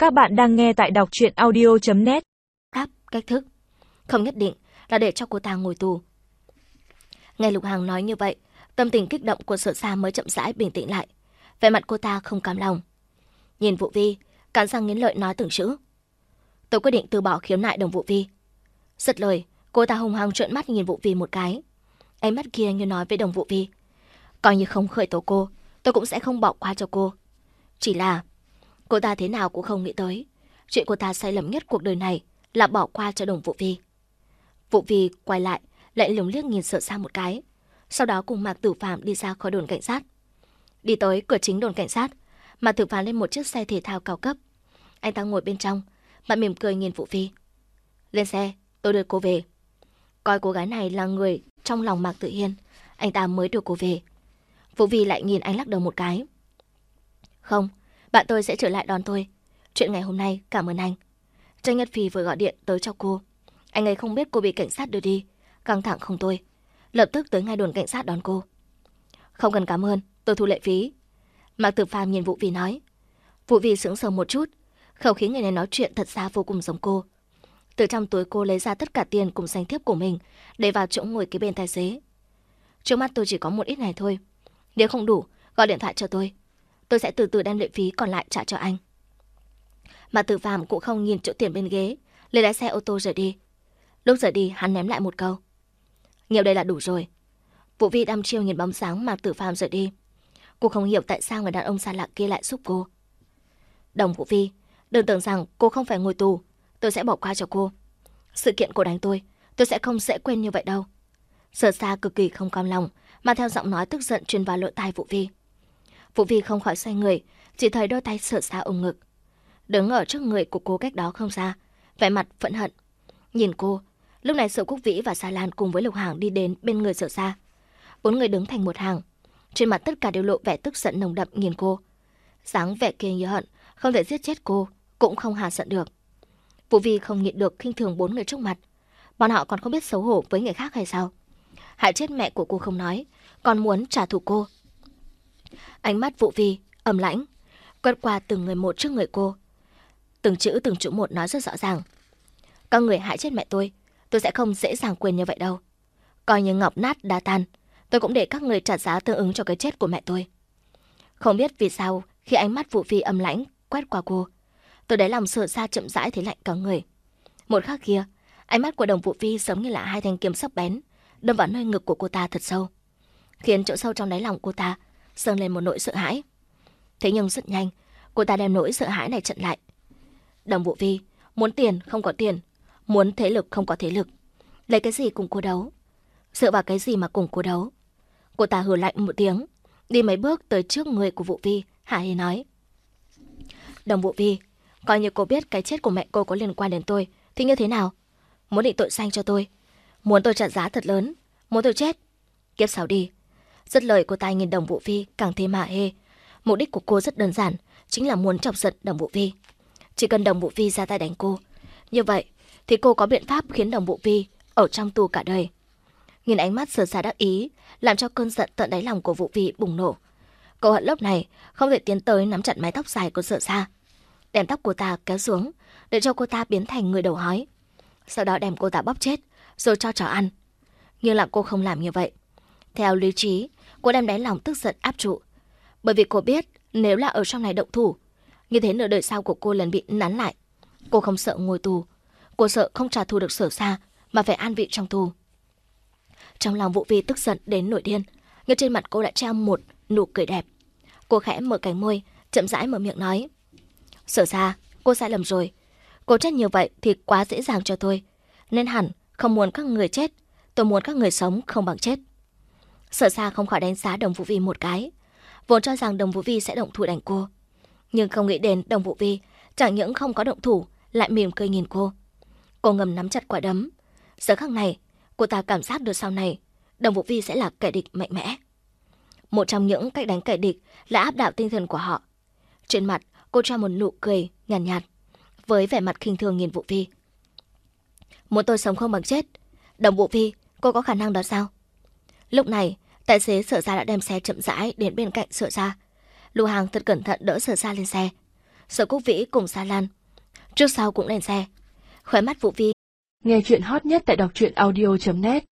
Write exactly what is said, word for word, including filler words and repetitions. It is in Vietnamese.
Các bạn đang nghe tại đọc truyện audio chấm net. Đáp, cách thức. Không nhất định là để cho cô ta ngồi tù. Nghe Lục Hằng nói như vậy, tâm tình kích động của Sở Sa mới chậm rãi bình tĩnh lại. Vẻ mặt cô ta không cam lòng. Nhìn Vũ Vi, cắn răng nghiến lợi nói từng chữ. Tôi quyết định từ bỏ khiếu nại đồng Vũ Vi. Dứt lời, cô ta hung hăng trợn mắt nhìn Vũ Vi một cái. Ánh mắt kia như nói với đồng Vũ Vi. Coi như không khởi tố cô, tôi cũng sẽ không bỏ qua cho cô. Chỉ là cô ta thế nào cũng không nghĩ tới, chuyện cô ta sai lầm nhất cuộc đời này là bỏ qua cho đồng Vũ Vi. Vũ Vi quay lại, lại lùng liếc nhìn Sở Sa một cái, sau đó cùng Mạc Tử Phàm đi ra khỏi đồn cảnh sát. Đi tới cửa chính đồn cảnh sát, Mạc Tử Phàm lên một chiếc xe thể thao cao cấp. Anh ta ngồi bên trong, mặt mỉm cười nhìn Vũ Vi. Lên xe, tôi đưa cô về. Coi cô gái này là người trong lòng Mạc Tử Hiên, anh ta mới đưa cô về. Vũ Vi lại nhìn anh lắc đầu một cái. Không, bạn tôi sẽ trở lại đón tôi. Chuyện ngày hôm nay cảm ơn anh. Trang Nhất Phi vừa gọi điện tới cho cô. Anh ấy không biết cô bị cảnh sát đưa đi, căng thẳng không tôi, lập tức tới ngay đồn cảnh sát đón cô. Không cần cảm ơn, tôi thu lệ phí. Mạc Tử Phàm nhìn Vũ Vi nói. Vũ Vi sững sờ một chút, khẩu khí người này nói chuyện thật ra vô cùng giống cô. Từ trong túi cô lấy ra tất cả tiền cùng danh thiếp của mình để vào chỗ ngồi kế bên tài xế. Trước mắt tôi chỉ có một ít này thôi, nếu không đủ gọi điện thoại cho tôi, tôi sẽ từ từ đem lệ phí còn lại trả cho anh. Mạc Tử Phàm cũng không nhìn chỗ tiền bên ghế, lấy lái xe ô tô rời đi. Lúc rời đi hắn ném lại một câu. Nhiều đây là đủ rồi. Vũ Vi đăm chiêu nhìn bóng dáng Mạc Tử Phàm rời đi. Cô không hiểu tại sao người đàn ông xa lạ kia lại giúp cô. Đồng Vũ Vi, đừng tưởng rằng cô không phải ngồi tù, tôi sẽ bỏ qua cho cô. Sự kiện cô đánh tôi, tôi sẽ không dễ quên như vậy đâu. Sở Sa cực kỳ không cam lòng, mà theo giọng nói tức giận truyền vào lỗ tai Vũ Vi. Vũ Vi không khỏi xoay người, chỉ thấy đôi tay Sở Sa ôm ngực, đứng ở trước người của cô cách đó không xa, vẻ mặt phẫn hận. Nhìn cô, lúc này Sở Quốc Vĩ và Sa Lan cùng với Lục Hằng đi đến bên người Sở Sa. Bốn người đứng thành một hàng, trên mặt tất cả đều lộ vẻ tức giận nồng đậm nhìn cô. Dáng vẻ kia như hận, không thể giết chết cô, cũng không hà giận được. Vũ Vi không nhịn được khinh thường bốn người trước mặt. Bọn họ còn không biết xấu hổ với người khác hay sao? Hại chết mẹ của cô không nói, còn muốn trả thù cô. Ánh mắt Vũ Vi ầm lãnh, quét qua từng người một trước người cô. Từng chữ từng chữ một nói rất rõ ràng. Các người hại chết mẹ tôi, tôi sẽ không dễ dàng quên như vậy đâu. Coi như ngọc nát đá tan, tôi cũng để các người trả giá tương ứng cho cái chết của mẹ tôi. Không biết vì sao khi ánh mắt Vũ Vi âm lãnh quét qua cô, tôi đáy lòng Sở Sa chậm rãi thấy lạnh cả người. Một khắc kia, ánh mắt của đồng Vũ Vi giống như là hai thanh kiếm sắc bén đâm vào nơi ngực của cô ta thật sâu, khiến chỗ sâu trong đáy lòng cô ta dâng lên một nỗi sợ hãi. Thế nhưng rất nhanh, cô ta đem nỗi sợ hãi này chặn lại. Đồng Vũ Vi muốn tiền không có tiền, muốn thế lực không có thế lực, lấy cái gì cùng cô đấu? Dựa vào cái gì mà cùng cô đấu? Cô ta hừ lạnh một tiếng, đi mấy bước tới trước người của Vũ Vi, hả hê nói. Đồng Vũ Vi, coi như cô biết cái chết của mẹ cô có liên quan đến tôi thì như thế nào? Muốn định tội danh cho tôi, muốn tôi trả giá thật lớn, muốn tôi chết, kiếp sau đi. Dứt lời, cô ta nhìn đồng Vũ Vi càng thêm hả hê. Mục đích của cô rất đơn giản, chính là muốn chọc giận đồng Vũ Vi. Chỉ cần đồng Vũ Vi ra tay đánh cô, như vậy thì cô có biện pháp khiến đồng Vũ Vi ở trong tù cả đời. Nhìn ánh mắt Sở Sa đắc ý, làm cho cơn giận tận đáy lòng của Vũ Vi bùng nổ. Cô hận lúc này không thể tiến tới nắm chặt mái tóc dài của Sở Sa, đem tóc cô ta kéo xuống để cho cô ta biến thành người đầu hói, sau đó đem cô ta bóp chết rồi cho chó ăn. Nhưng là cô không làm như vậy. Theo lý trí, cô đem đáy lòng tức giận áp trụ, bởi vì cô biết nếu là ở trong này động thủ, như thế nửa đời sau của cô lần bị nắn lại. Cô không sợ ngồi tù, cô sợ không trả thù được Sở Sa mà phải an vị trong tù. Trong lòng Vũ Vi tức giận đến nổi điên, nhưng trên mặt cô lại treo một nụ cười đẹp. Cô khẽ mở cánh môi, chậm rãi mở miệng nói. Sở Sa, cô sai lầm rồi. Cô chết như vậy thì quá dễ dàng cho tôi, nên hẳn không muốn các người chết, tôi muốn các người sống không bằng chết. Sở Sa không khỏi đánh giá đồng Vũ Vi một cái, vốn cho rằng đồng Vũ Vi sẽ động thủ đánh cô, nhưng không nghĩ đến đồng Vũ Vi chẳng những không có động thủ, lại mỉm cười nhìn cô. Cô ngầm nắm chặt quả đấm. Giờ khắc này, cô ta cảm giác được sau này đồng Vũ Vi sẽ là kẻ địch mạnh mẽ. Một trong những cách đánh kẻ địch là áp đảo tinh thần của họ. Trên mặt cô cho một nụ cười nhàn nhạt, nhạt, với vẻ mặt khinh thường nhìn Vũ Vi. Muốn tôi sống không bằng chết, đồng Vũ Vi, cô có khả năng đó sao? Lúc này, tài xế Sở Sa đã đem xe chậm rãi đến bên cạnh Sở Sa. Lục Hằng thật cẩn thận đỡ Sở Sa lên xe. Sở Quốc Vĩ cùng Sa Lan trước sau cũng lên xe. Khóe mắt Vũ Vi. Nghe chuyện hot nhất tại đọc truyện audio chấm net.